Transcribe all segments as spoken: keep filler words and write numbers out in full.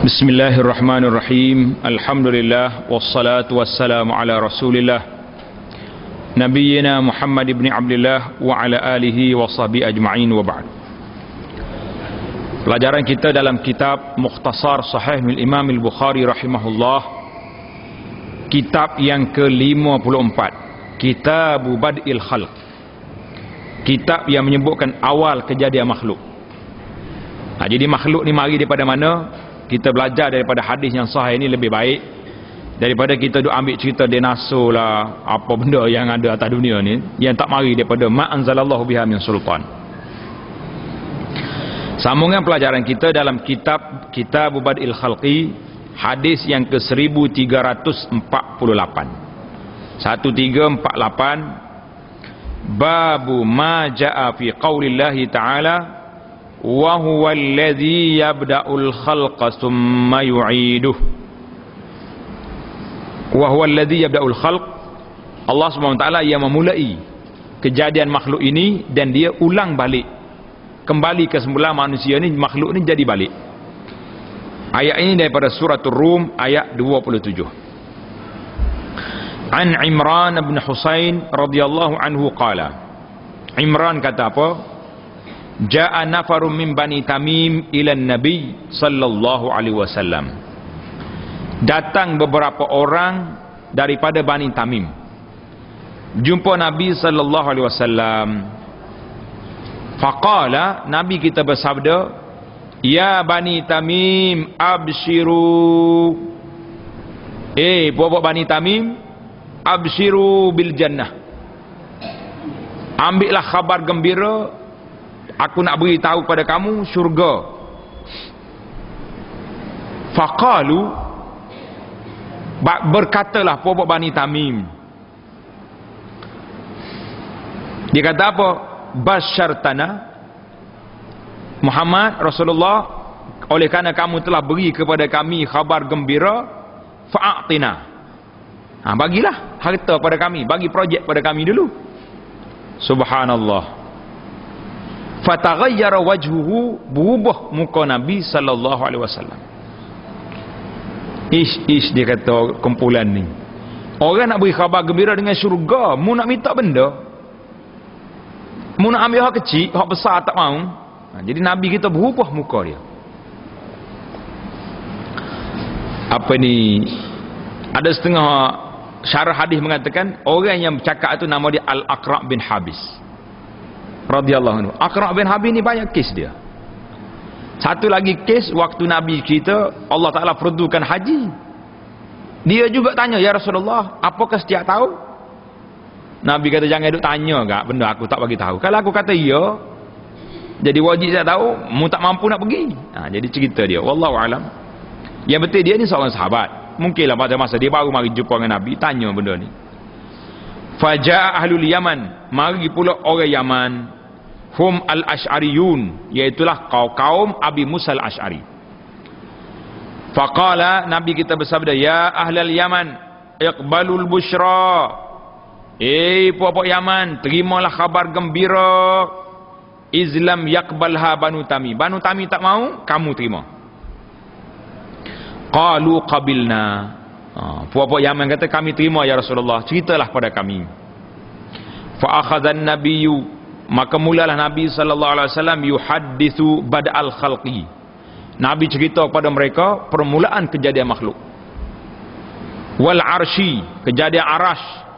Bismillahirrahmanirrahim. Alhamdulillah wassalatu wassalamu ala Rasulillah Nabiyyina Muhammad ibn Abdullah wa ala alihi wa sahbihi ajma'in wa ba'd. Pelajaran kita dalam kitab Mukhtasar Sahih milik Imam Al-Bukhari rahimahullah, kitab yang ke lima puluh empat, Kitab Bad'il Khalq, kitab yang menyebutkan awal kejadian makhluk. Ha, jadi makhluk ni mari daripada mana? Kita belajar daripada hadis yang sahih ini lebih baik daripada kita duk ambil cerita dinosaur lah, apa benda yang ada atas dunia ni yang tak mari daripada ma anzalallahu biha min sultan. Sambungan pelajaran kita dalam kitab Kitab Bad'il Khalqi, hadis yang ke seribu tiga ratus empat puluh lapan, seribu tiga ratus empat puluh lapan, babu ma jaa fi qaulillahi ta'ala wa huwa alladhi yabda'ul khalqa thumma yu'iduh. Wa huwa alladhi yabda'ul khalq, Allah Subhanahu wa taala yang memulai kejadian makhluk ini dan dia ulang balik kembali ke semula manusia ni, makhluk ni jadi balik. Ayat ini daripada surah Ar-Rum ayat dua puluh tujuh. An Imran bin Husain radhiyallahu anhu qala, Imran kata apa? Ja'a nafarum min Bani Tamim ila Nabi sallallahu alaihi wasallam. Datang beberapa orang daripada Bani Tamim jumpa Nabi sallallahu alaihi wasallam. Faqala, Nabi kita bersabda, ya Bani Tamim abshiru. Eh, puak-puak Bani Tamim, abshiru bil jannah. Ambillah khabar gembira, aku nak beritahu pada kamu syurga. Faqalu, berkatalah puak-puak Bani Tamim. Dia kata apa? Basyartana Muhammad Rasulullah, oleh kerana kamu telah beri kepada kami khabar gembira, fa'atina. Ha, bagilah harta pada kami, bagi projek pada kami dulu. Subhanallah. Fataghayyara wajhuhu, berubah muka Nabi sallallahu alaihi wasallam. Ish ish dia kata kumpulan ni. Orang nak beri khabar gembira dengan syurga, mu nak minta benda. Mu nak ambil hak kecil, hak besar tak mau. Ha, jadi Nabi kita berubah muka dia. Apa ni? Ada setengah syarah hadis mengatakan orang yang bercakap itu nama dia Al-Aqra' bin Habis radhiyallahu anhu. Aqra' bin Habis ni banyak kes dia. Satu lagi kes waktu Nabi kita Allah Taala perdukan haji. Dia juga tanya, ya Rasulullah, apakah setiap tahun? Nabi kata jangan duk tanya gak benda aku tak bagi tahu. Kalau aku kata ya, jadi wajib saya tahu, mu tak mampu nak pergi. Ha, jadi cerita dia. Wallahu alam. Yang betul dia ni seorang sahabat. Mungkinlah pada masa dia baru mari jumpa dengan Nabi, tanya benda ni. Faja'a ahlul Yaman, mari pula orang Yaman. Hum al-Ash'ariyun, iaitulah kaum-kaum Abi Musa al-Ash'ari. Faqala, Nabi kita bersabda, ya ahlal Yaman, iqbalul bushra. Eh, puak-puak Yaman, terimalah khabar gembira. Izlam yakbalha Banu Tamim. Banu Tamim tak mau, kamu terima. Qalu qabilna. Ha, puak-puak Yaman kata kami terima ya Rasulullah, ceritalah pada kami. Fa akhadhan nabiyyu, maka mulalah Nabi sallallahu alaihi wasallam yuhaddithu bad'al khalqi. Nabi cerita kepada mereka permulaan kejadian makhluk. Wal arsy, kejadian arash.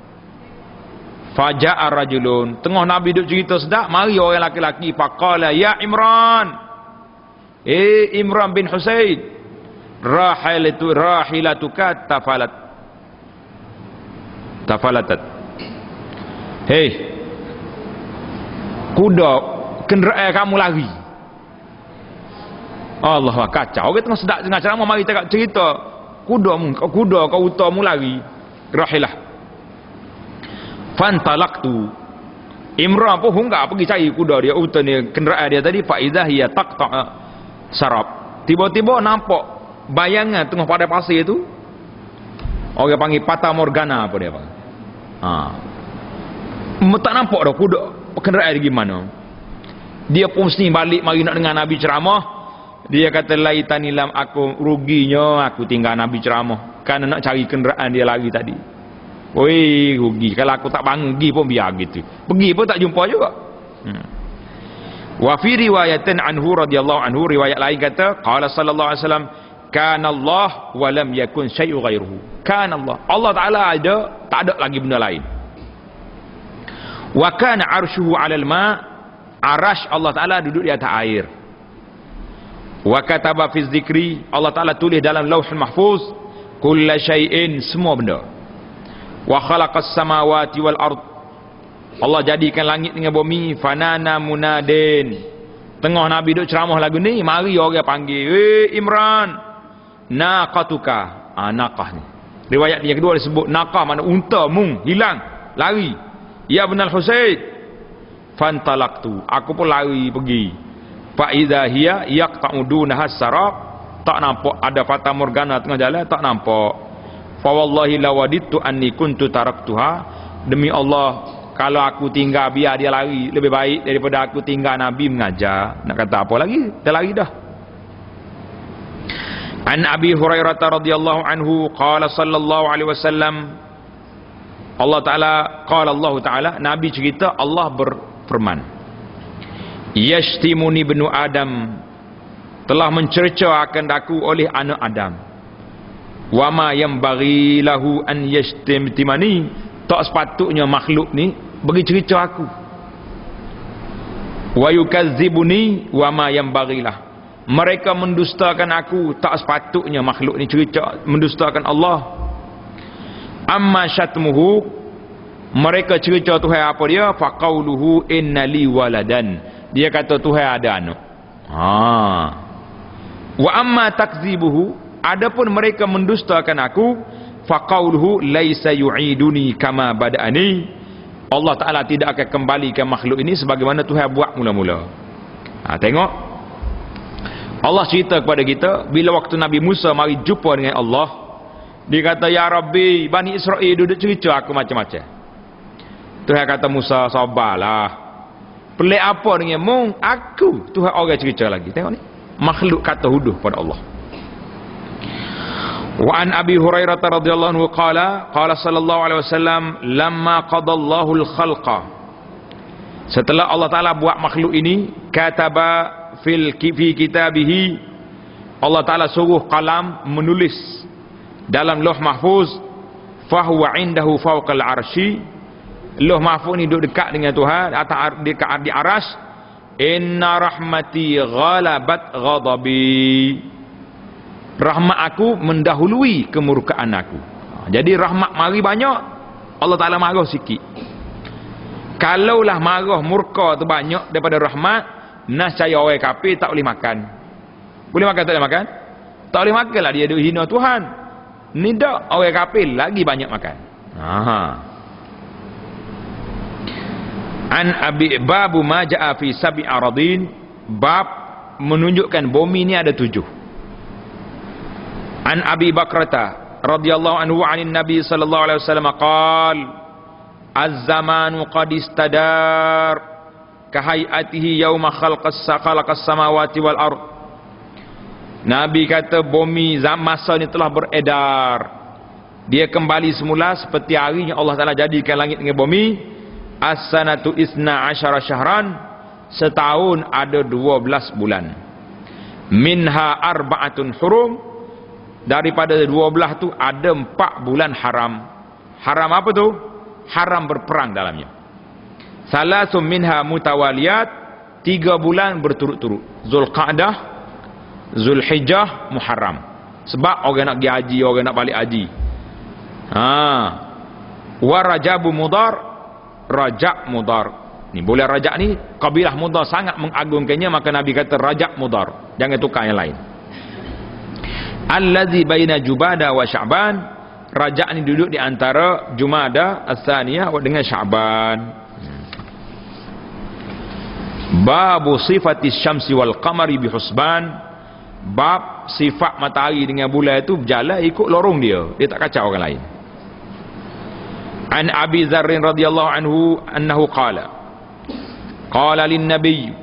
Faja'a rajulun, tengah Nabi duk cerita sedap, mari orang laki-laki. Faqala ya Imran, eh Imran bin Husain, rahilatu rahilatuka tafalat tafalatat. Hei, kuda kenderaan kamu lari. Allah, kacau. Orang tengah sedap tengah ceramah, mari tak cerita kudamu, kuda kau utamu lari. Rahilah. Fantalaqtu, Imran pun hunggak pergi cari kuda dia, unta ni, kenderaan dia tadi. Fa idza hiya taqta' sarab, tiba-tiba nampak bayangan tengah pada pasir tu. Orang panggil Fata Morgana apa dia panggil. Ha. Tak nampak dah kuda kenderaan dia gimana. Dia pun mesti balik mari nak dengar Nabi ceramah. Dia kata laitani lam aku ruginya aku tinggal Nabi ceramah. Kan nak cari kenderaan dia lari tadi. Oi, rugi. Kalau aku tak bangun pergi pun biar gitu. Pergi pun tak jumpa juga. Hmm. Wa fi riwayatin anhu radhiyallahu anhu, riwayat lain kata qala sallallahu alaihi wasallam kana Allah wa lam yakun syai'u ghairuhu. Kana Allah. Allah Taala ada, tak ada lagi benda lain. Wa kana arshuhu 'alal ma', arash Allah Taala duduk di atas air. Wa kataba fi dzikri, Allah Taala tulis dalam Lauhul Mahfuz kulla syai'in, semua benda. Wa khalaqas samawati wal ard, Allah jadikan langit dengan bumi. Fanana munadin, tengah Nabi duk ceramah lagu ni, mari orang panggil, "Eh Imran, naqatuka." Ah, naqah ni. Riwayat yang kedua disebut naqah, mana unta mung hilang, lari. Ya Ibn al-Husayn, fantalaqtu, aku pun lari pergi. Fa idza hiya yaqta'u dunaha sarab, tak nampak ada fata morgana tengah jalan, tak nampak. Fa wallahi lawadittu anni kuntu taraktuha, demi Allah kalau aku tinggal biar dia lari lebih baik daripada aku tinggal Nabi mengajar. Nak kata apa lagi? Dia lari dah. An Abi Hurairah radhiyallahu anhu qala sallallahu alaihi wasallam, Allah Taala qala Allah Taala, Nabi cerita Allah berfirman, yashtimuni ibnu Adam, telah mencerca akan daku oleh anak Adam. Wa ma yanbaghi lahu an yashtimani, tak sepatutnya makhluk ni bagi cerca aku. Wa yukazzibuni wa ma yanbaghi lah, mereka mendustakan aku, tak sepatutnya makhluk ni cerca mendustakan Allah. Amma syatmuhu, mereka cerca Tuhan apa dia? Faqauluhu innali waladan, dia kata Tuhan ada anak. Ha. Wa amma takzibuhu, adapun mereka mendustakan aku, faqauluhu laisa yu'iduni kama bada'ani, Allah Taala tidak akan kembalikan makhluk ini sebagaimana Tuhan buat mula-mula. Ha, tengok Allah cerita kepada kita bila waktu Nabi Musa mari jumpa dengan Allah, dia kata ya Rabbi, Bani Israel duduk cerita aku macam-macam. Tuhan kata Musa, sabarlah. Pelik apa dengan mung? Aku Tuhan orang cerita lagi. Tengok ni, makhluk kata huduh pada Allah. Wa an Abi Hurairah radhiyallahu anhu qala qala sallallahu alaihi wasallam lamma qadallahu al-khalqa, setelah Allah Taala buat makhluk ini, kataba fil fi kitabihi, Allah Taala suruh kalam menulis dalam Lauh Mahfuz, fahuwa indahu fawqal arsy, Lauh Mahfuz ni duduk dekat dengan Tuhan, atas dekat di aras. Inna rahmati ghalabat ghadabi, rahmat aku mendahului kemurkaan aku. Jadi rahmat mari banyak, Allah Taala marah sikit. Kalaulah marah murka tu banyak daripada rahmat, nascaya orang kafir tak boleh makan. Boleh makan tak boleh makan? Tak boleh makan lah, dia duk hina Tuhan. Ni dak, orang kafir lagi banyak makan. Ha. An abi babu ma jaa fi sab'i aradin, bab menunjukkan bumi ni ada tujuh. An Abi Bakrata radhiyallahu anhu anin Nabi sallallahu alaihi wasallam qaal az-zamanu qad istadar kahayatihi yauma khalaqas khalaqas samawati wal ard. Nabi kata bumi masa ni telah beredar, dia kembali semula seperti harinya Allah Taala jadikan langit dengan bumi. As-sanatu isna asyara syahran, setahun ada dua belas bulan. Minha arba'atun hurum, daripada dua belas tu ada empat bulan haram. Haram apa tu? Haram berperang dalamnya. Salasum minha mutawaliyat, tiga bulan berturut-turut. Zulqa'dah, Zulhijjah, Muharram. Sebab orang nak pergi haji, orang nak balik haji. Ha. Wa Rajabu Mudar, Rajab Mudar. Ni boleh Rajab ni kabilah Mudar sangat mengagungkannya, maka Nabi kata Rajab Mudar, jangan tukar yang lain. Allazi baina Jumada wa Sya'ban, Rajab ni duduk di antara Jumada Ats-Tsaniyah dengan Sya'ban. Babu sifatis syamsi wal qamari bihusban, bab sifat matahari dengan bulan itu berjalan ikut lorong dia, dia tak kacau orang lain. An Abi Dzarr radhiyallahu anhu annahu qala qala lin nabiy,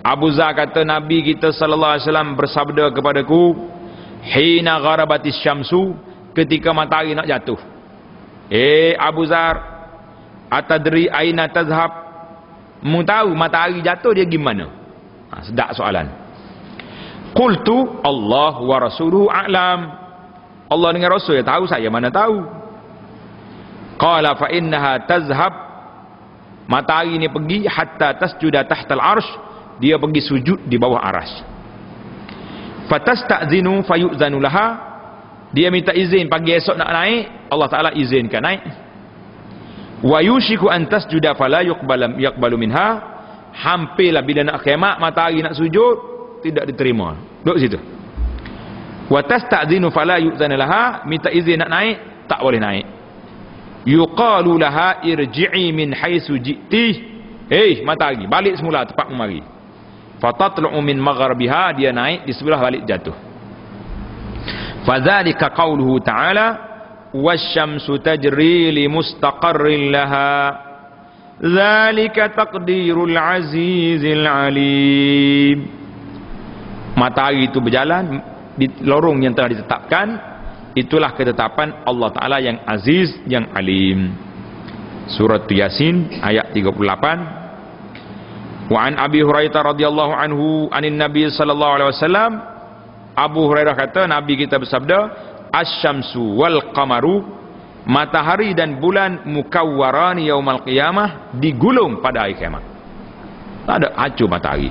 Abu Zar kata Nabi kita sallallahu alaihi wasallam bersabda kepadaku, hina gharabatis syamsu, ketika matahari nak jatuh. Eh Abu Zar, atadri aina tazhab, mu tahu matahari jatuh dia gimana? Ha, sedap soalan. Qultu Allah wa rasuluhu a'lam. Allah dengan Rasul yang tahu, saya mana tahu. Qala fa innaha tazhab, matahari ni pergi hatta tasjuda tahtal arsh, dia pergi sujud di bawah arasy. Fatasta'zinu fayu'zanu laha, dia minta izin pagi esok nak naik, Allah Taala izinkan naik. Wa yushiku an tasjuda fala yuqbalu yaqbalu minha, hampirlah bila nak kiamat matahari nak sujud tidak diterima. Duduk situ. Wa tasta'zinu fala yu'zanu laha, minta izin nak naik tak boleh naik. Yuqalu laha irji'i min haitsu ji'ti, eh matahari balik semula tempat mari. Fatatlu'u min maghribiha, dia naik di sebelah balik jatuh. Fadzalika qauluhu ta'ala wasyamsu tajri li mustaqarrin laha dzalika taqdirul azizil alim. Matahari itu berjalan di lorong yang telah ditetapkan, itulah ketetapan Allah Ta'ala yang aziz, yang alim. Surat Yasin ayat tiga puluh lapan. Wa an Abi Hurairah radhiyallahu anhu anin Nabi sallallahu alaihi wasallam, Abu Hurairah kata Nabi kita bersabda, asy-syamsu wal qamaru, matahari dan bulan mukawwarani yaumal qiyamah, digulung pada hari kiamat. Tak ada hancur matahari.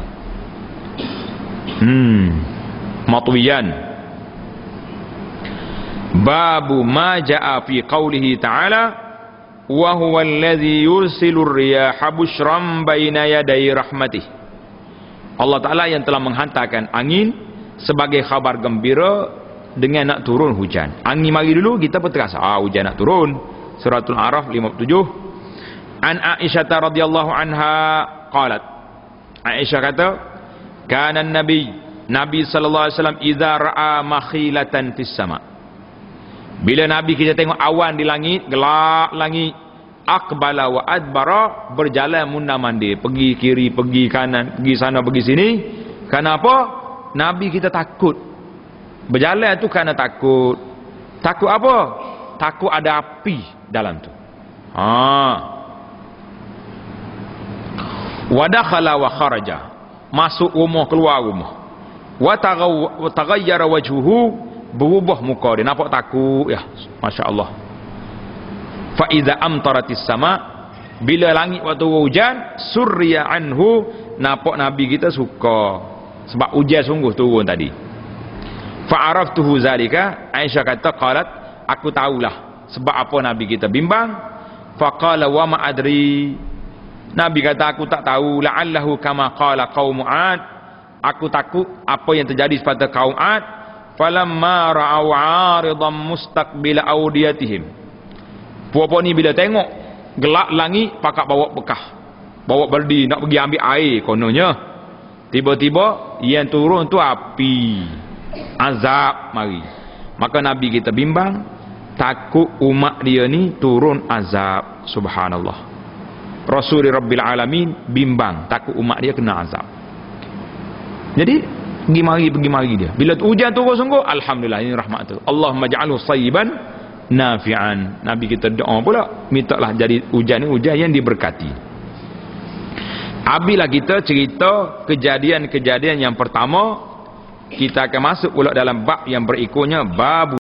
Hmm. Matwiyan. Babu ma jaa fi qaulihi ta'ala wa huwa allazi yursilur riyaha bushran baina yaday rahmatih. Allah Ta'ala yang telah menghantarkan angin sebagai khabar gembira dengan nak turun hujan. Angin mari dulu kita pun terasa ah hujan nak turun. Suratul Araf lima puluh tujuh. An Aisyah radhiyallahu anha qalat, Aisyah kata, kana nabi Nabi sallallahu alaihi wasallam idza ra'a makhilatan fis sama, bila Nabi kita tengok awan di langit, gelap langit, akbala wa adbara, berjalan munda mandi, pergi kiri pergi kanan, pergi sana pergi sini. Kenapa? Nabi kita takut. Berjalan tu kerana takut. Takut apa? Takut ada api dalam tu. Ha. Wa dakhala wa kharaja, masuk rumah keluar rumah. Wa taghayyara wajhuhu, berubah muka dia, nampak takut ya, masya-Allah. Fa idza amtaratis sama, bila langit waktu hujan, surriya anhu, nampak Nabi kita suka sebab hujan sungguh turun tadi. Fa araftuhu zalika, Aisyah kata qalat, aku tahulah sebab apa Nabi kita bimbang. Fa qala wa ma adri, Nabi kata aku tak tahu, la'allahu kama qala qaum 'ad, aku takut apa yang terjadi pada kaum 'Ad. Falamma ra'aw 'aridan mustaqbila awdiyatihim, puapa ni bila tengok gelap langit, pakak bawa bekah, bawa berdi nak pergi ambil air kononnya. Tiba-tiba yang turun tu api, azab mari. Maka Nabi kita bimbang, takut umat dia ni turun azab. Subhanallah. Rasul Rabbil Alamin bimbang, takut umat dia kena azab. Jadi pergi mari pergi mari dia. Bila hujan turun sungguh, alhamdulillah, ini rahmat tu. Allahumma ja'alhu sayyiban nafi'an. Nabi kita doa pula, mintalah jadi hujan ni hujan yang diberkati. Habislah kita cerita kejadian-kejadian yang pertama. Kita akan masuk pula dalam bab yang berikutnya, bab